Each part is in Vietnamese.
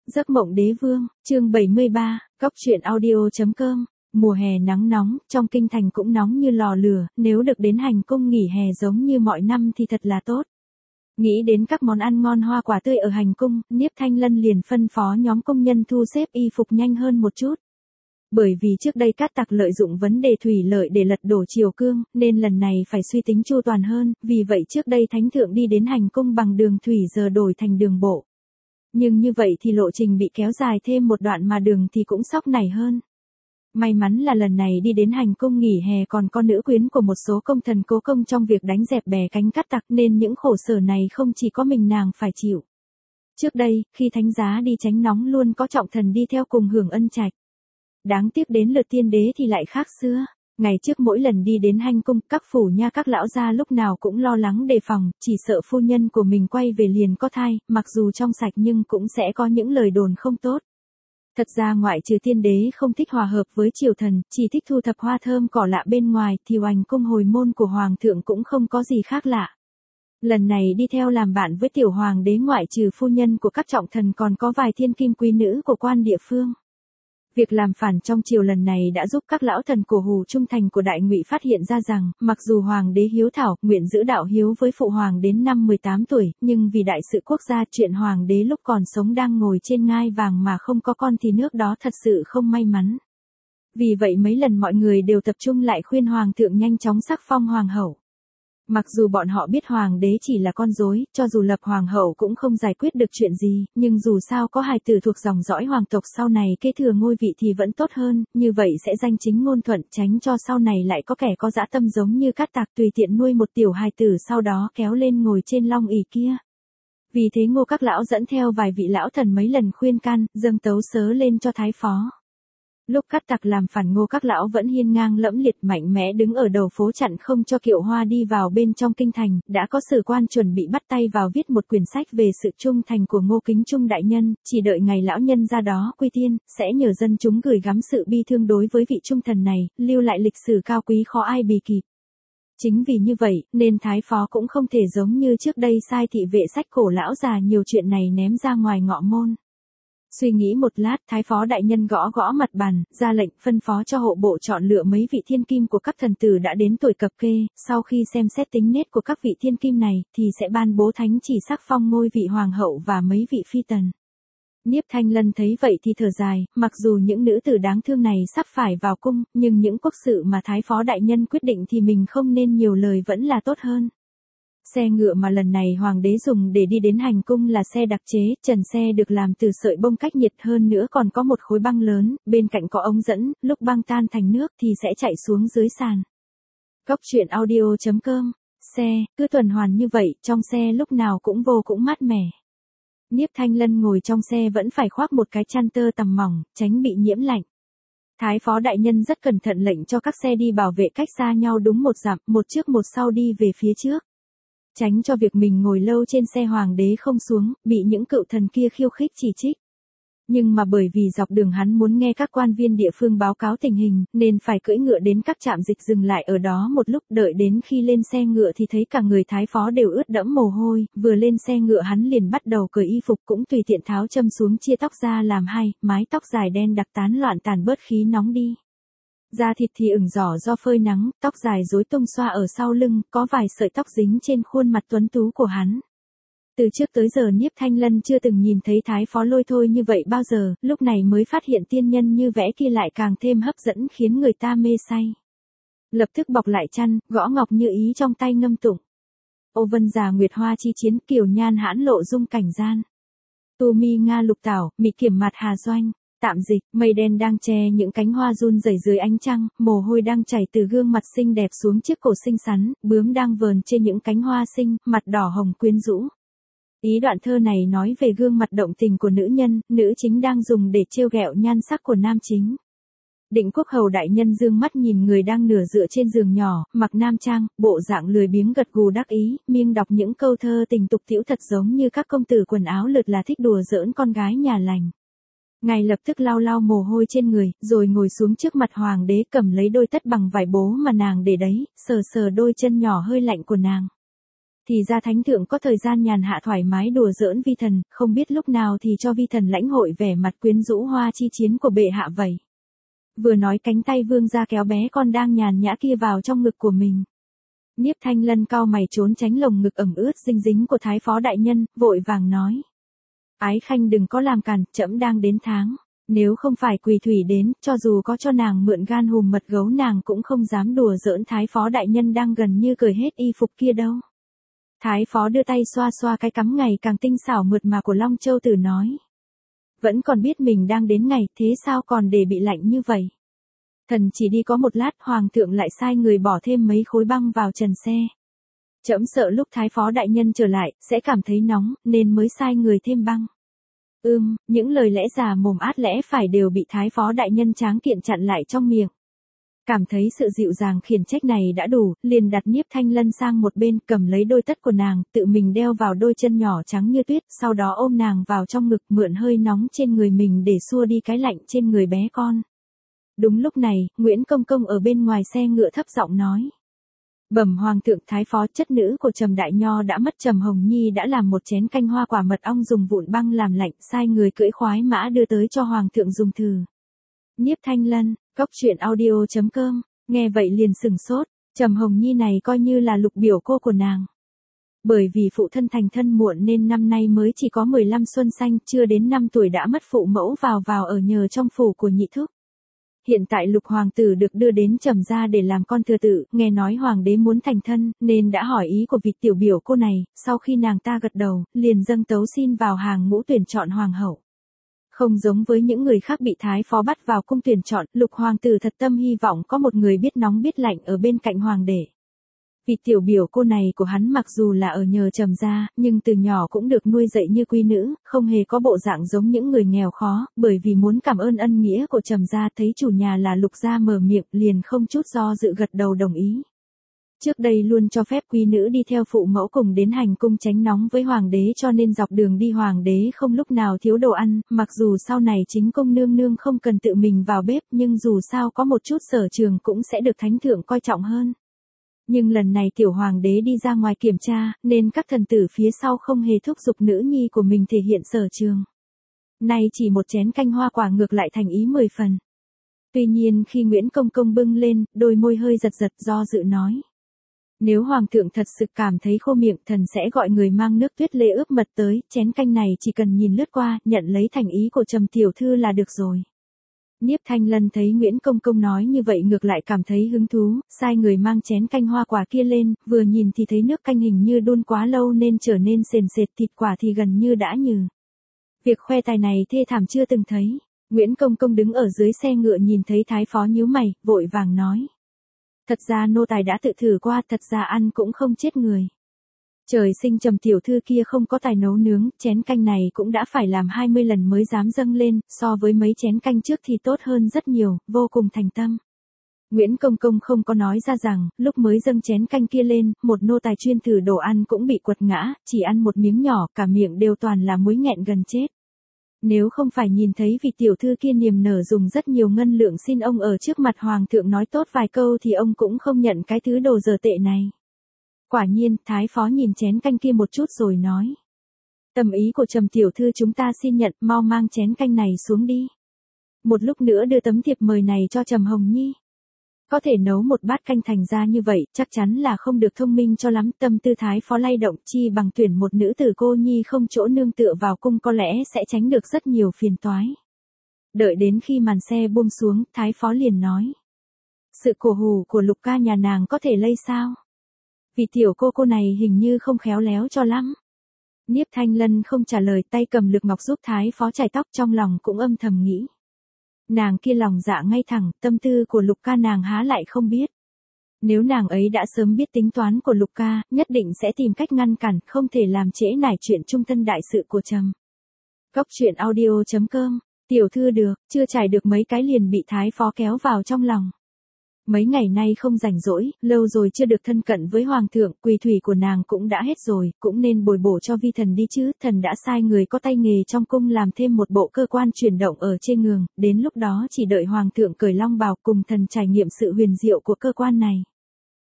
Giấc mộng đế vương, chương 73, góc truyện audio.com. Mùa hè nắng nóng, trong kinh thành cũng nóng như lò lửa, nếu được đến hành cung nghỉ hè giống như mọi năm thì thật là tốt. Nghĩ đến các món ăn ngon hoa quả tươi ở hành cung, Niếp Thanh Lân liền phân phó nhóm công nhân thu xếp y phục nhanh hơn một chút. Bởi vì trước đây Cát Tặc lợi dụng vấn đề thủy lợi để lật đổ triều cương, nên lần này phải suy tính chu toàn hơn, vì vậy trước đây thánh thượng đi đến hành cung bằng đường thủy giờ đổi thành đường bộ. Nhưng như vậy thì lộ trình bị kéo dài thêm một đoạn mà đường thì cũng sóc nảy hơn. May mắn là lần này đi đến hành cung nghỉ hè còn có nữ quyến của một số công thần cố công trong việc đánh dẹp bè cánh Cát Tặc nên những khổ sở này không chỉ có mình nàng phải chịu. Trước đây, khi thánh giá đi tránh nóng luôn có trọng thần đi theo cùng hưởng ân trạch. Đáng tiếc đến lượt tiên đế thì lại khác xưa. Ngày trước mỗi lần đi đến hành cung, các phủ nha các lão gia lúc nào cũng lo lắng đề phòng, chỉ sợ phu nhân của mình quay về liền có thai, mặc dù trong sạch nhưng cũng sẽ có những lời đồn không tốt. Thật ra ngoại trừ tiên đế không thích hòa hợp với triều thần, chỉ thích thu thập hoa thơm cỏ lạ bên ngoài, thì oành cung hồi môn của hoàng thượng cũng không có gì khác lạ. Lần này đi theo làm bạn với tiểu hoàng đế ngoại trừ phu nhân của các trọng thần còn có vài thiên kim quý nữ của quan địa phương. Việc làm phản trong triều lần này đã giúp các lão thần cổ hủ trung thành của Đại Ngụy phát hiện ra rằng, mặc dù hoàng đế hiếu thảo, nguyện giữ đạo hiếu với phụ hoàng đến năm 18 tuổi, nhưng vì đại sự quốc gia chuyện hoàng đế lúc còn sống đang ngồi trên ngai vàng mà không có con thì nước đó thật sự không may mắn. Vì vậy mấy lần mọi người đều tập trung lại khuyên hoàng thượng nhanh chóng sắc phong hoàng hậu. Mặc dù bọn họ biết hoàng đế chỉ là con rối, cho dù lập hoàng hậu cũng không giải quyết được chuyện gì, nhưng dù sao có hài tử thuộc dòng dõi hoàng tộc sau này kế thừa ngôi vị thì vẫn tốt hơn, như vậy sẽ danh chính ngôn thuận tránh cho sau này lại có kẻ có dã tâm giống như Cát Tặc tùy tiện nuôi một tiểu hài tử sau đó kéo lên ngồi trên long ỷ kia. Vì thế Ngô các lão dẫn theo vài vị lão thần mấy lần khuyên can, dâng tấu sớ lên cho thái phó. Lúc Cát Tặc làm phản Ngô các lão vẫn hiên ngang lẫm liệt mạnh mẽ đứng ở đầu phố chặn không cho Kiệu Hoa đi vào bên trong kinh thành, đã có sử quan chuẩn bị bắt tay vào viết một quyển sách về sự trung thành của Ngô Kính Trung đại nhân, chỉ đợi ngày lão nhân ra đó quy tiên, sẽ nhờ dân chúng gửi gắm sự bi thương đối với vị trung thần này, lưu lại lịch sử cao quý khó ai bì kịp. Chính vì như vậy, nên thái phó cũng không thể giống như trước đây sai thị vệ sách cổ lão già nhiều chuyện này ném ra ngoài ngọ môn. Suy nghĩ một lát, thái phó đại nhân gõ gõ mặt bàn, ra lệnh phân phó cho hộ bộ chọn lựa mấy vị thiên kim của các thần tử đã đến tuổi cập kê, sau khi xem xét tính nết của các vị thiên kim này, thì sẽ ban bố thánh chỉ sắc phong ngôi vị hoàng hậu và mấy vị phi tần. Niếp Thanh Lân thấy vậy thì thở dài, mặc dù những nữ tử đáng thương này sắp phải vào cung, nhưng những quốc sự mà thái phó đại nhân quyết định thì mình không nên nhiều lời vẫn là tốt hơn. Xe ngựa mà lần này hoàng đế dùng để đi đến hành cung là xe đặc chế, trần xe được làm từ sợi bông cách nhiệt hơn nữa còn có một khối băng lớn, bên cạnh có ống dẫn, lúc băng tan thành nước thì sẽ chạy xuống dưới sàn. Góc truyện audio.com, xe, cứ tuần hoàn như vậy, trong xe lúc nào cũng vô cũng mát mẻ. Niếp Thanh Lân ngồi trong xe vẫn phải khoác một cái chăn tơ tằm mỏng, tránh bị nhiễm lạnh. Thái phó đại nhân rất cẩn thận lệnh cho các xe đi bảo vệ cách xa nhau đúng một dặm, một trước một sau đi về phía trước. Tránh cho việc mình ngồi lâu trên xe hoàng đế không xuống, bị những cựu thần kia khiêu khích chỉ trích. Nhưng mà bởi vì dọc đường hắn muốn nghe các quan viên địa phương báo cáo tình hình, nên phải cưỡi ngựa đến các trạm dịch dừng lại ở đó một lúc, đợi đến khi lên xe ngựa thì thấy cả người thái phó đều ướt đẫm mồ hôi, vừa lên xe ngựa hắn liền bắt đầu cởi y phục cũng tùy tiện tháo châm xuống chia tóc ra làm hai, mái tóc dài đen đặc tán loạn tàn bớt khí nóng đi. Da thịt thì ửng đỏ do phơi nắng, tóc dài rối tung xoa ở sau lưng, có vài sợi tóc dính trên khuôn mặt tuấn tú của hắn. Từ trước tới giờ Niếp Thanh Lân chưa từng nhìn thấy thái phó lôi thôi như vậy bao giờ, lúc này mới phát hiện tiên nhân như vẽ kia lại càng thêm hấp dẫn khiến người ta mê say. Lập tức bọc lại chăn, gõ ngọc như ý trong tay ngâm tụng. Ô vân già nguyệt hoa chi chiến, kiều nhan hãn lộ dung cảnh gian. Tu mi nga lục tảo, mị kiểm mặt hà doanh. Tạm dịch, mây đen đang che những cánh hoa run rẩy dưới ánh trăng, mồ hôi đang chảy từ gương mặt xinh đẹp xuống chiếc cổ xinh xắn, bướm đang vờn trên những cánh hoa xinh, mặt đỏ hồng quyến rũ. Ý đoạn thơ này nói về gương mặt động tình của nữ nhân, nữ chính đang dùng để trêu ghẹo nhan sắc của nam chính. Định Quốc hầu đại nhân dương mắt nhìn người đang nửa dựa trên giường nhỏ, mặc nam trang, bộ dạng lười biếng gật gù đắc ý, miêng đọc những câu thơ tình tục tĩu thật giống như các công tử quần áo lượt là thích đùa giỡn con gái nhà lành. Ngài lập tức lau lau mồ hôi trên người, rồi ngồi xuống trước mặt hoàng đế cầm lấy đôi tất bằng vải bố mà nàng để đấy, sờ sờ đôi chân nhỏ hơi lạnh của nàng. Thì ra thánh thượng có thời gian nhàn hạ thoải mái đùa giỡn vi thần, không biết lúc nào thì cho vi thần lãnh hội vẻ mặt quyến rũ hoa chi chiến của bệ hạ vậy. Vừa nói cánh tay vương ra kéo bé con đang nhàn nhã kia vào trong ngực của mình. Nhiếp Thanh Lân cau mày trốn tránh lồng ngực ẩm ướt dinh dính của thái phó đại nhân, vội vàng nói. Ái khanh đừng có làm cản, trẫm đang đến tháng. Nếu không phải Quỳ Thủy đến, cho dù có cho nàng mượn gan hùm mật gấu nàng cũng không dám đùa giỡn thái phó đại nhân đang gần như cởi hết y phục kia đâu. Thái phó đưa tay xoa xoa cái cắm ngày càng tinh xảo mượt mà của Long Châu Tử nói. Vẫn còn biết mình đang đến ngày, thế sao còn để bị lạnh như vậy? Thần chỉ đi có một lát, hoàng thượng lại sai người bỏ thêm mấy khối băng vào trần xe. Trẫm sợ lúc thái phó đại nhân trở lại, sẽ cảm thấy nóng, nên mới sai người thêm băng. Những lời lẽ già mồm át lẽ phải đều bị thái phó đại nhân tráng kiện chặn lại trong miệng. Cảm thấy sự dịu dàng khiển trách này đã đủ, liền đặt Nhiếp Thanh Lân sang một bên, cầm lấy đôi tất của nàng, tự mình đeo vào đôi chân nhỏ trắng như tuyết, sau đó ôm nàng vào trong ngực, mượn hơi nóng trên người mình để xua đi cái lạnh trên người bé con. Đúng lúc này, Nguyễn Công Công ở bên ngoài xe ngựa thấp giọng nói. Bẩm hoàng thượng, thái phó chất nữ của Trầm Đại Nho đã mất. Trầm Hồng Nhi đã làm một chén canh hoa quả mật ong dùng vụn băng làm lạnh, sai người cưỡi khoái mã đưa tới cho hoàng thượng dùng thử. Nhiếp Thanh Lân, coctruyện.audio.com, nghe vậy liền sừng sốt, Trầm Hồng Nhi này coi như là lục biểu cô của nàng. Bởi vì phụ thân thành thân muộn nên năm nay mới chỉ có 15 xuân xanh, chưa đến 5 tuổi đã mất phụ mẫu vào ở nhờ trong phủ của nhị thúc. Hiện tại lục hoàng tử được đưa đến Trầm gia để làm con thừa tự, nghe nói hoàng đế muốn thành thân, nên đã hỏi ý của vị tiểu biểu cô này, sau khi nàng ta gật đầu, liền dâng tấu xin vào hàng ngũ tuyển chọn hoàng hậu. Không giống với những người khác bị thái phó bắt vào cung tuyển chọn, lục hoàng tử thật tâm hy vọng có một người biết nóng biết lạnh ở bên cạnh hoàng đế. Vị tiểu biểu cô này của hắn mặc dù là ở nhờ Trầm gia, nhưng từ nhỏ cũng được nuôi dạy như quý nữ, không hề có bộ dạng giống những người nghèo khó, bởi vì muốn cảm ơn ân nghĩa của Trầm gia, thấy chủ nhà là Lục gia mở miệng, liền không chút do dự gật đầu đồng ý. Trước đây luôn cho phép quý nữ đi theo phụ mẫu cùng đến hành cung tránh nóng với hoàng đế, cho nên dọc đường đi hoàng đế không lúc nào thiếu đồ ăn, mặc dù sau này chính công nương nương không cần tự mình vào bếp, nhưng dù sao có một chút sở trường cũng sẽ được thánh thượng coi trọng hơn. Nhưng lần này tiểu hoàng đế đi ra ngoài kiểm tra, nên các thần tử phía sau không hề thúc giục nữ nhi của mình thể hiện sở trường. Nay chỉ một chén canh hoa quả ngược lại thành ý 10 phần. Tuy nhiên khi Nguyễn Công Công bưng lên, đôi môi hơi giật giật do dự nói. Nếu hoàng thượng thật sự cảm thấy khô miệng, thần sẽ gọi người mang nước tuyết lê ướp mật tới, chén canh này chỉ cần nhìn lướt qua, nhận lấy thành ý của Trầm tiểu thư là được rồi. Nhiếp Thanh Lân thấy Nguyễn Công Công nói như vậy ngược lại cảm thấy hứng thú, sai người mang chén canh hoa quả kia lên, vừa nhìn thì thấy nước canh hình như đun quá lâu nên trở nên sền sệt, thịt quả thì gần như đã nhừ. Việc khoe tài này thê thảm chưa từng thấy. Nguyễn Công Công đứng ở dưới xe ngựa nhìn thấy thái phó nhíu mày, vội vàng nói. Thật ra nô tài đã tự thử qua, thật ra ăn cũng không chết người. Trời sinh Trầm tiểu thư kia không có tài nấu nướng, chén canh này cũng đã phải làm 20 lần mới dám dâng lên, so với mấy chén canh trước thì tốt hơn rất nhiều, vô cùng thành tâm. Nguyễn Công Công không có nói ra rằng, lúc mới dâng chén canh kia lên, một nô tài chuyên thử đồ ăn cũng bị quật ngã, chỉ ăn một miếng nhỏ, cả miệng đều toàn là muối nghẹn gần chết. Nếu không phải nhìn thấy vị tiểu thư kia niềm nở dùng rất nhiều ngân lượng xin ông ở trước mặt hoàng thượng nói tốt vài câu thì ông cũng không nhận cái thứ đồ dở tệ này. Quả nhiên, thái phó nhìn chén canh kia một chút rồi nói. Tâm ý của Trầm tiểu thư chúng ta xin nhận, mau mang chén canh này xuống đi. Một lúc nữa đưa tấm thiệp mời này cho Trầm Hồng Nhi. Có thể nấu một bát canh thành ra như vậy, chắc chắn là không được thông minh cho lắm. Tâm tư thái phó lay động, chi bằng tuyển một nữ tử cô nhi không chỗ nương tựa vào cung, có lẽ sẽ tránh được rất nhiều phiền toái. Đợi đến khi màn xe buông xuống, thái phó liền nói. Sự cổ hủ của Lục ca nhà nàng có thể lây sao? Vì tiểu cô này hình như không khéo léo cho lắm. Nhiếp Thanh Lân không trả lời, tay cầm lược ngọc giúp thái phó chải tóc, trong lòng cũng âm thầm nghĩ. Nàng kia lòng dạ ngay thẳng, tâm tư của Lục ca nàng há lại không biết. Nếu nàng ấy đã sớm biết tính toán của Lục ca, nhất định sẽ tìm cách ngăn cản, không thể làm trễ nải chuyện trung thân đại sự của Trầm. Coctruyện.audio.com, tiểu thư được, chưa trải được mấy cái liền bị thái phó kéo vào trong lòng. Mấy ngày nay không rảnh rỗi, lâu rồi chưa được thân cận với hoàng thượng, quỳ thủy của nàng cũng đã hết rồi, cũng nên bồi bổ cho vi thần đi chứ, thần đã sai người có tay nghề trong cung làm thêm một bộ cơ quan chuyển động ở trên ngường, đến lúc đó chỉ đợi hoàng thượng cởi long bào cùng thần trải nghiệm sự huyền diệu của cơ quan này.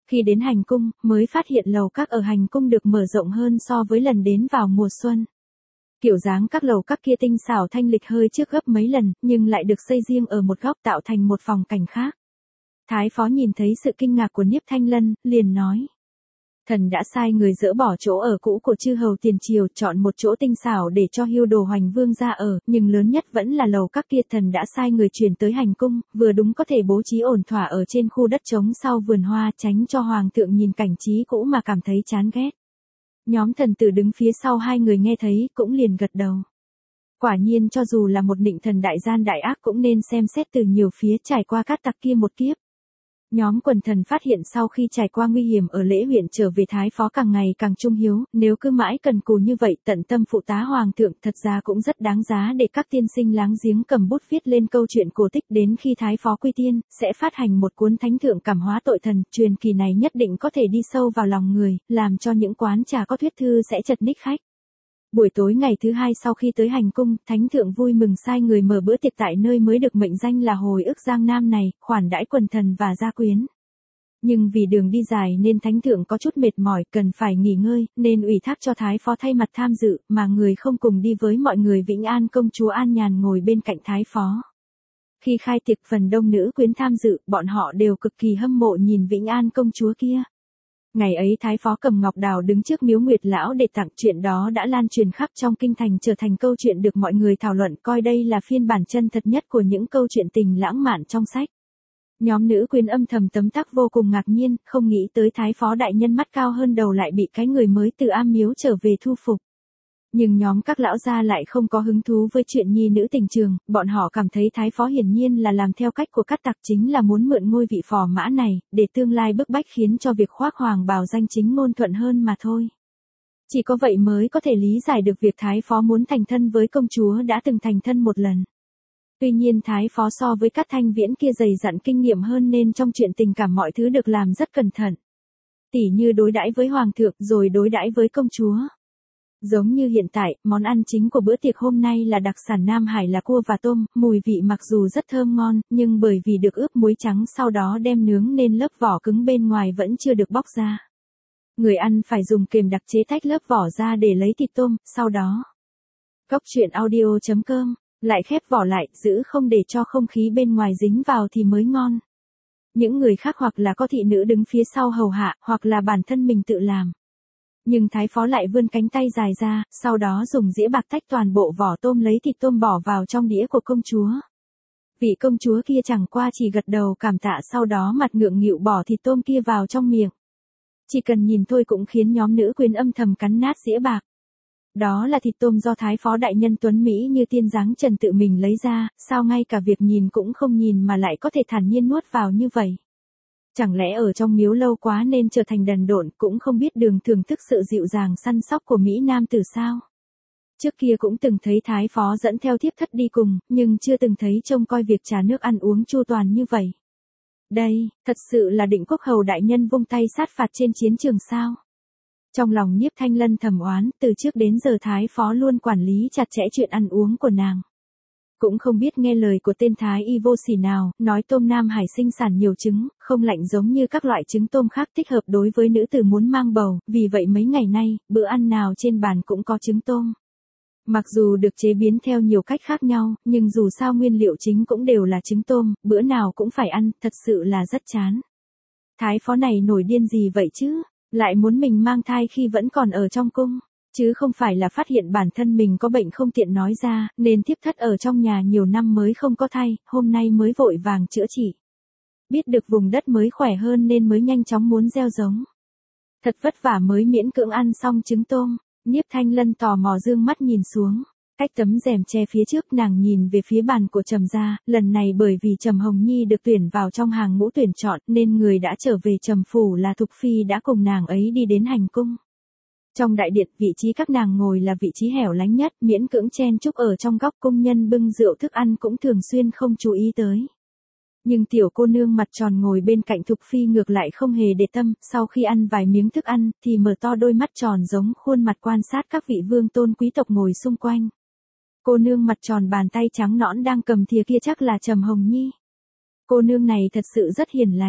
Khi đến hành cung, mới phát hiện lầu các ở hành cung được mở rộng hơn so với lần đến vào mùa xuân. Kiểu dáng các lầu các kia tinh xảo thanh lịch hơi trước gấp mấy lần, nhưng lại được xây riêng ở một góc tạo thành một phòng cảnh khác. Thái phó nhìn thấy sự kinh ngạc của Niếp Thanh Lân, liền nói. Thần đã sai người dỡ bỏ chỗ ở cũ của chư hầu tiền triều, chọn một chỗ tinh xảo để cho Hưu Đồ Hoành Vương ra ở, nhưng lớn nhất vẫn là lầu các kia thần đã sai người chuyển tới hành cung, vừa đúng có thể bố trí ổn thỏa ở trên khu đất trống sau vườn hoa, tránh cho hoàng thượng nhìn cảnh trí cũ mà cảm thấy chán ghét. Nhóm thần tử đứng phía sau hai người nghe thấy, cũng liền gật đầu. Quả nhiên cho dù là một nịnh thần đại gian đại ác cũng nên xem xét từ nhiều phía, trải qua cát tặc kia một kiếp. Nhóm quần thần phát hiện sau khi trải qua nguy hiểm ở Lễ huyện trở về Thái phó càng ngày càng trung hiếu, nếu cứ mãi cần cù như vậy tận tâm phụ tá hoàng thượng thật ra cũng rất đáng giá để các tiên sinh láng giếng cầm bút viết lên câu chuyện cổ tích, đến khi Thái phó quy tiên, sẽ phát hành một cuốn thánh thượng cảm hóa tội thần, truyền kỳ này nhất định có thể đi sâu vào lòng người, làm cho những quán trà có thuyết thư sẽ chật ních khách. Buổi tối ngày thứ hai sau khi tới hành cung, thánh thượng vui mừng sai người mở bữa tiệc tại nơi mới được mệnh danh là Hồi ức Giang Nam này, khoản đãi quần thần và gia quyến. Nhưng vì đường đi dài nên thánh thượng có chút mệt mỏi, cần phải nghỉ ngơi, nên ủy thác cho thái phó thay mặt tham dự, mà người không cùng đi với mọi người Vĩnh An công chúa An Nhàn ngồi bên cạnh thái phó. Khi khai tiệc phần đông nữ quyến tham dự, bọn họ đều cực kỳ hâm mộ nhìn Vĩnh An công chúa kia. Ngày ấy Thái phó cầm ngọc đào đứng trước miếu Nguyệt lão để tặng, chuyện đó đã lan truyền khắp trong kinh thành, trở thành câu chuyện được mọi người thảo luận, coi đây là phiên bản chân thật nhất của những câu chuyện tình lãng mạn trong sách. Nhóm nữ quyến âm thầm tấm tắc vô cùng ngạc nhiên, không nghĩ tới Thái phó đại nhân mắt cao hơn đầu lại bị cái người mới từ am miếu trở về thu phục. Nhưng nhóm các lão gia lại không có hứng thú với chuyện nhi nữ tình trường, bọn họ cảm thấy Thái phó hiển nhiên là làm theo cách của các tặc, chính là muốn mượn ngôi vị phò mã này, để tương lai bức bách khiến cho việc khoác hoàng bào danh chính ngôn thuận hơn mà thôi. Chỉ có vậy mới có thể lý giải được việc Thái phó muốn thành thân với công chúa đã từng thành thân một lần. Tuy nhiên Thái phó so với các thanh viễn kia dày dặn kinh nghiệm hơn nên trong chuyện tình cảm mọi thứ được làm rất cẩn thận. Tỉ như đối đãi với hoàng thượng rồi đối đãi với công chúa. Giống như hiện tại, món ăn chính của bữa tiệc hôm nay là đặc sản Nam Hải là cua và tôm, mùi vị mặc dù rất thơm ngon, nhưng bởi vì được ướp muối trắng sau đó đem nướng nên lớp vỏ cứng bên ngoài vẫn chưa được bóc ra. Người ăn phải dùng kềm đặc chế tách lớp vỏ ra để lấy thịt tôm, sau đó Cóc truyện audio.com lại khép vỏ lại, giữ không để cho không khí bên ngoài dính vào thì mới ngon. Những người khác hoặc là có thị nữ đứng phía sau hầu hạ, hoặc là bản thân mình tự làm. Nhưng thái phó lại vươn cánh tay dài ra, sau đó dùng dĩa bạc tách toàn bộ vỏ tôm, lấy thịt tôm bỏ vào trong đĩa của công chúa. Vị công chúa kia chẳng qua chỉ gật đầu cảm tạ, sau đó mặt ngượng nghịu bỏ thịt tôm kia vào trong miệng. Chỉ cần nhìn thôi cũng khiến nhóm nữ quyến âm thầm cắn nát dĩa bạc. Đó là thịt tôm do thái phó đại nhân tuấn Mỹ như tiên dáng trần tự mình lấy ra, sao ngay cả việc nhìn cũng không nhìn mà lại có thể thản nhiên nuốt vào như vậy. Chẳng lẽ ở trong miếu lâu quá nên trở thành đần độn, cũng không biết đường thưởng thức sự dịu dàng săn sóc của Mỹ Nam tử sao? Trước kia cũng từng thấy thái phó dẫn theo thiếp thất đi cùng, nhưng chưa từng thấy trông coi việc trà nước ăn uống chu toàn như vậy. Đây, thật sự là Định Quốc hầu đại nhân vung tay sát phạt trên chiến trường sao? Trong lòng Nhiếp Thanh Lân thầm oán, từ trước đến giờ thái phó luôn quản lý chặt chẽ chuyện ăn uống của nàng. Cũng không biết nghe lời của tên thái y vô sỉ nào, nói tôm Nam Hải sinh sản nhiều trứng, không lạnh giống như các loại trứng tôm khác, thích hợp đối với nữ tử muốn mang bầu, vì vậy mấy ngày nay, bữa ăn nào trên bàn cũng có trứng tôm. Mặc dù được chế biến theo nhiều cách khác nhau, nhưng dù sao nguyên liệu chính cũng đều là trứng tôm, bữa nào cũng phải ăn, thật sự là rất chán. Thái phó này nổi điên gì vậy chứ, lại muốn mình mang thai khi vẫn còn ở trong cung. Chứ không phải là phát hiện bản thân mình có bệnh không tiện nói ra, nên thiếp thất ở trong nhà nhiều năm mới không có thai, hôm nay mới vội vàng chữa trị. Biết được vùng đất mới khỏe hơn nên mới nhanh chóng muốn gieo giống. Thật vất vả mới miễn cưỡng ăn xong trứng tôm, Nhiếp Thanh Lân tò mò dương mắt nhìn xuống. Cách tấm rèm che phía trước, nàng nhìn về phía bàn của Trầm gia, lần này bởi vì Trầm Hồng Nhi được tuyển vào trong hàng ngũ tuyển chọn nên người đã trở về Trầm phủ là Thục Phi đã cùng nàng ấy đi đến hành cung. Trong đại điện, vị trí các nàng ngồi là vị trí hẻo lánh nhất, miễn cưỡng chen chúc ở trong góc, cung nhân bưng rượu thức ăn cũng thường xuyên không chú ý tới. Nhưng tiểu cô nương mặt tròn ngồi bên cạnh Thục Phi ngược lại không hề để tâm, sau khi ăn vài miếng thức ăn, thì mở to đôi mắt tròn giống khuôn mặt quan sát các vị vương tôn quý tộc ngồi xung quanh. Cô nương mặt tròn bàn tay trắng nõn đang cầm thìa kia chắc là Trầm Hồng Nhi. Cô nương này thật sự rất hiền lành.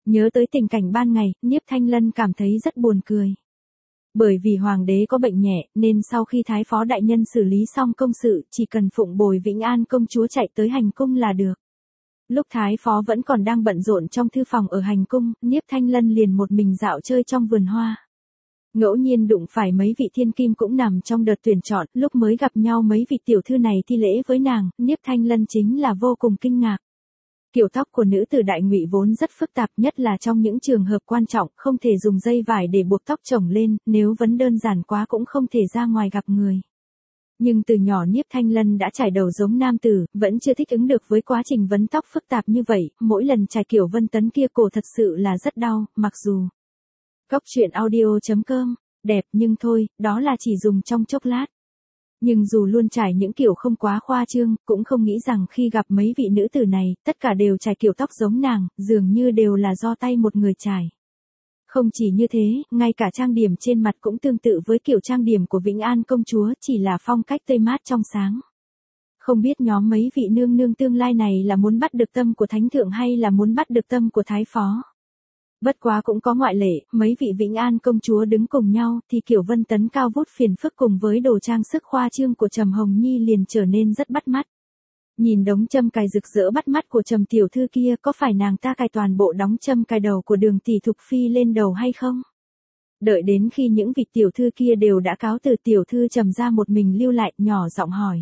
Nhớ tới tình cảnh ban ngày, Niếp Thanh Lân cảm thấy rất buồn cười. Bởi vì hoàng đế có bệnh nhẹ, nên sau khi thái phó đại nhân xử lý xong công sự, chỉ cần phụng bồi Vĩnh An công chúa chạy tới hành cung là được. Lúc thái phó vẫn còn đang bận rộn trong thư phòng ở hành cung, Niếp Thanh Lân liền một mình dạo chơi trong vườn hoa. Ngẫu nhiên đụng phải mấy vị thiên kim cũng nằm trong đợt tuyển chọn, lúc mới gặp nhau mấy vị tiểu thư này thi lễ với nàng, Niếp Thanh Lân chính là vô cùng kinh ngạc. Kiểu tóc của nữ tử Đại Ngụy vốn rất phức tạp, nhất là trong những trường hợp quan trọng, không thể dùng dây vải để buộc tóc chồng lên, nếu vấn đơn giản quá cũng không thể ra ngoài gặp người. Nhưng từ nhỏ Niếp Thanh Lân đã trải đầu giống nam tử, vẫn chưa thích ứng được với quá trình vấn tóc phức tạp như vậy, mỗi lần trải kiểu Vân Tấn kia cổ thật sự là rất đau, mặc dù. Góc truyện audio.com, đẹp nhưng thôi, đó là chỉ dùng trong chốc lát. Nhưng dù luôn trải những kiểu không quá khoa trương, cũng không nghĩ rằng khi gặp mấy vị nữ tử này, tất cả đều trải kiểu tóc giống nàng, dường như đều là do tay một người trải. Không chỉ như thế, ngay cả trang điểm trên mặt cũng tương tự với kiểu trang điểm của Vĩnh An công chúa, chỉ là phong cách tươi mát trong sáng. Không biết nhóm mấy vị nương nương tương lai này là muốn bắt được tâm của thánh thượng hay là muốn bắt được tâm của thái phó. Bất quá cũng có ngoại lệ, mấy vị Vĩnh An công chúa đứng cùng nhau, thì kiểu Vân Tấn cao vút phiền phức cùng với đồ trang sức khoa trương của Trầm Hồng Nhi liền trở nên rất bắt mắt. Nhìn đống châm cài rực rỡ bắt mắt của Trầm tiểu thư kia, có phải nàng ta cài toàn bộ đóng châm cài đầu của Đường tỷ Thục Phi lên đầu hay không? Đợi đến khi những vị tiểu thư kia đều đã cáo từ, tiểu thư Trầm ra một mình lưu lại, nhỏ giọng hỏi.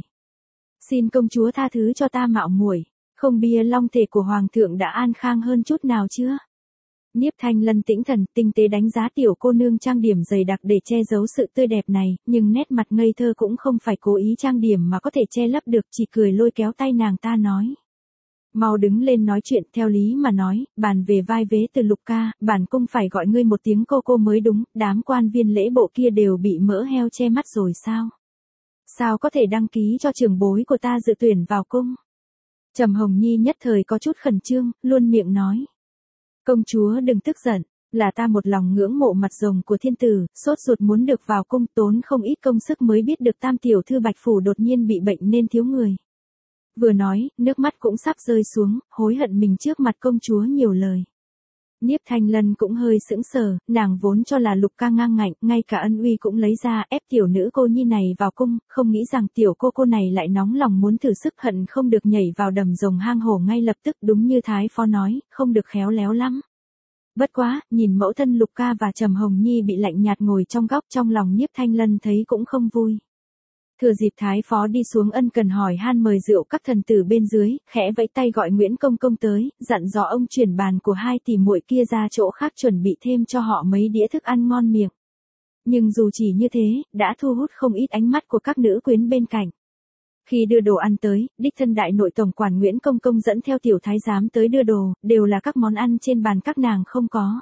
Xin công chúa tha thứ cho ta mạo muội, không bia long thể của hoàng thượng đã an khang hơn chút nào chưa? Niếp Thanh Lân tĩnh thần, tinh tế đánh giá tiểu cô nương trang điểm dày đặc để che giấu sự tươi đẹp này, nhưng nét mặt ngây thơ cũng không phải cố ý trang điểm mà có thể che lấp được, chỉ cười lôi kéo tay nàng ta nói. Mau đứng lên nói chuyện, theo lý mà nói, bàn về vai vế từ Lục ca, bản cung phải gọi ngươi một tiếng cô mới đúng, đám quan viên lễ bộ kia đều bị mỡ heo che mắt rồi sao? Sao có thể đăng ký cho trưởng bối của ta dự tuyển vào cung? Trầm Hồng Nhi nhất thời có chút khẩn trương, luôn miệng nói. Công chúa đừng tức giận, là ta một lòng ngưỡng mộ mặt rồng của thiên tử, sốt ruột muốn được vào cung, tốn không ít công sức mới biết được tam tiểu thư Bạch Phủ đột nhiên bị bệnh nên thiếu người. Vừa nói, nước mắt cũng sắp rơi xuống, hối hận mình trước mặt công chúa nhiều lời. Niếp Thanh Lân cũng hơi sững sờ, nàng vốn cho là Lục ca ngang ngạnh, ngay cả ân uy cũng lấy ra ép tiểu nữ cô nhi này vào cung, không nghĩ rằng tiểu cô này lại nóng lòng muốn thử sức, hận không được nhảy vào đầm rồng hang hổ ngay lập tức, đúng như thái phó nói, không được khéo léo lắm. Bất quá, nhìn mẫu thân Lục ca và Trầm Hồng Nhi bị lạnh nhạt ngồi trong góc, trong lòng Niếp Thanh Lân thấy cũng không vui. Thừa dịp thái phó đi xuống ân cần hỏi han mời rượu các thần tử bên dưới, khẽ vẫy tay gọi Nguyễn Công Công tới, dặn dò ông chuyển bàn của hai tỷ muội kia ra chỗ khác chuẩn bị thêm cho họ mấy đĩa thức ăn ngon miệng. Nhưng dù chỉ như thế, đã thu hút không ít ánh mắt của các nữ quyến bên cạnh. Khi đưa đồ ăn tới, đích thân đại nội tổng quản Nguyễn Công Công dẫn theo tiểu thái giám tới đưa đồ, đều là các món ăn trên bàn các nàng không có.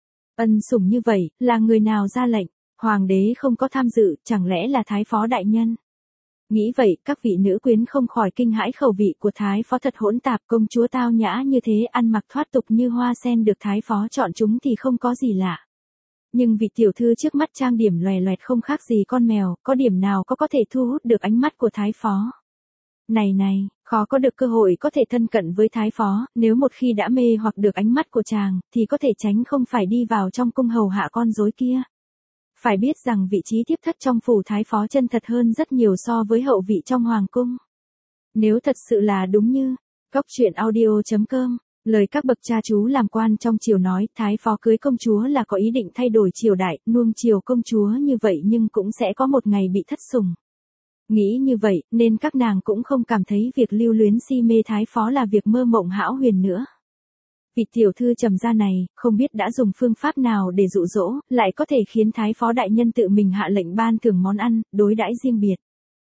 Ân sủng như vậy, là người nào ra lệnh? Hoàng đế không có tham dự, chẳng lẽ là thái phó đại nhân? Nghĩ vậy, các vị nữ quyến không khỏi kinh hãi, khẩu vị của thái phó thật hỗn tạp, công chúa tao nhã như thế, ăn mặc thoát tục như hoa sen được thái phó chọn chúng thì không có gì lạ. Nhưng vị tiểu thư trước mắt trang điểm loè loẹt không khác gì con mèo, có điểm nào có thể thu hút được ánh mắt của thái phó. Này, khó có được cơ hội có thể thân cận với thái phó, nếu một khi đã mê hoặc được ánh mắt của chàng, thì có thể tránh không phải đi vào trong cung hầu hạ con rối kia. Phải biết rằng vị trí tiếp thất trong phủ thái phó chân thật hơn rất nhiều so với hậu vị trong hoàng cung. Nếu thật sự là đúng như, góc truyện audio.com, lời các bậc cha chú làm quan trong triều nói, thái phó cưới công chúa là có ý định thay đổi triều đại, nuông chiều công chúa như vậy nhưng cũng sẽ có một ngày bị thất sủng. Nghĩ như vậy, nên các nàng cũng không cảm thấy việc lưu luyến si mê thái phó là việc mơ mộng hão huyền nữa. Vị tiểu thư Trầm gia này, không biết đã dùng phương pháp nào để dụ dỗ, lại có thể khiến thái phó đại nhân tự mình hạ lệnh ban thưởng món ăn, đối đãi riêng biệt.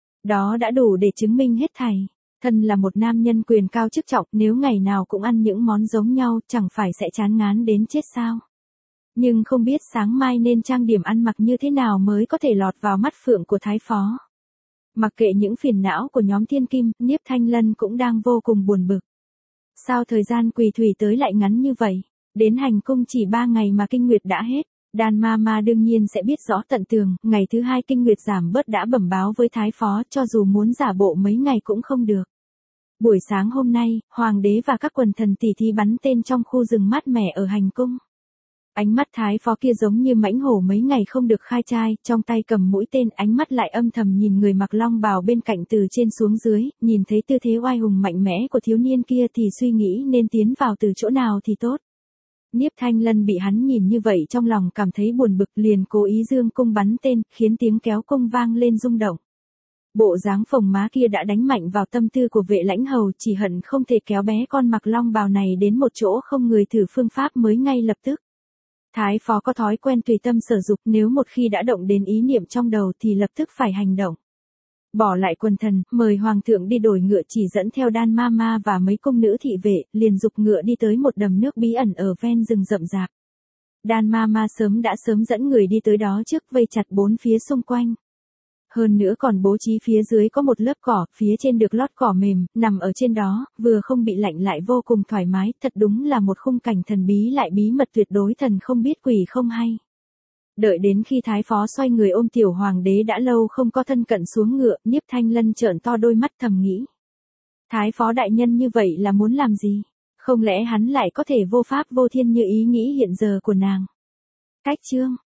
Đó đã đủ để chứng minh hết thảy. Thân là một nam nhân quyền cao chức trọng, nếu ngày nào cũng ăn những món giống nhau, chẳng phải sẽ chán ngán đến chết sao? Nhưng không biết sáng mai nên trang điểm ăn mặc như thế nào mới có thể lọt vào mắt phượng của thái phó. Mặc kệ những phiền não của nhóm thiên kim, Niếp Thanh Lân cũng đang vô cùng buồn bực. Sao thời gian quỳ thủy tới lại ngắn như vậy? Đến hành cung chỉ 3 ngày mà kinh nguyệt đã hết. Đan ma đương nhiên sẽ biết rõ tận tường, ngày thứ 2 kinh nguyệt giảm bớt đã bẩm báo với thái phó, cho dù muốn giả bộ mấy ngày cũng không được. Buổi sáng hôm nay, hoàng đế và các quần thần tỉ thí bắn tên trong khu rừng mát mẻ ở hành cung. Ánh mắt thái phó kia giống như mãnh hổ mấy ngày không được khai trai, trong tay cầm mũi tên, ánh mắt lại âm thầm nhìn người mặc long bào bên cạnh từ trên xuống dưới, nhìn thấy tư thế oai hùng mạnh mẽ của thiếu niên kia thì suy nghĩ nên tiến vào từ chỗ nào thì tốt. Niếp Thanh Lân bị hắn nhìn như vậy trong lòng cảm thấy buồn bực, liền cố ý dương cung bắn tên, khiến tiếng kéo cung vang lên rung động. Bộ dáng phồng má kia đã đánh mạnh vào tâm tư của Vệ Lãnh Hầu, chỉ hận không thể kéo bé con mặc long bào này đến một chỗ không người thử phương pháp mới ngay lập tức. Thái phó có thói quen tùy tâm sở dục, nếu một khi đã động đến ý niệm trong đầu thì lập tức phải hành động. Bỏ lại quần thần, mời hoàng thượng đi đổi ngựa, chỉ dẫn theo Đan Mama và mấy cung nữ thị vệ, liền dục ngựa đi tới một đầm nước bí ẩn ở ven rừng rậm rạp. Đan Mama đã sớm dẫn người đi tới đó trước, vây chặt bốn phía xung quanh. Hơn nữa còn bố trí phía dưới có một lớp cỏ, phía trên được lót cỏ mềm, nằm ở trên đó, vừa không bị lạnh lại vô cùng thoải mái, thật đúng là một khung cảnh thần bí lại bí mật, tuyệt đối thần không biết quỷ không hay. Đợi đến khi thái phó xoay người ôm tiểu hoàng đế đã lâu không có thân cận xuống ngựa, Niếp Thanh Lân trợn to đôi mắt thầm nghĩ. Thái phó đại nhân như vậy là muốn làm gì? Không lẽ hắn lại có thể vô pháp vô thiên như ý nghĩ hiện giờ của nàng? Cách chương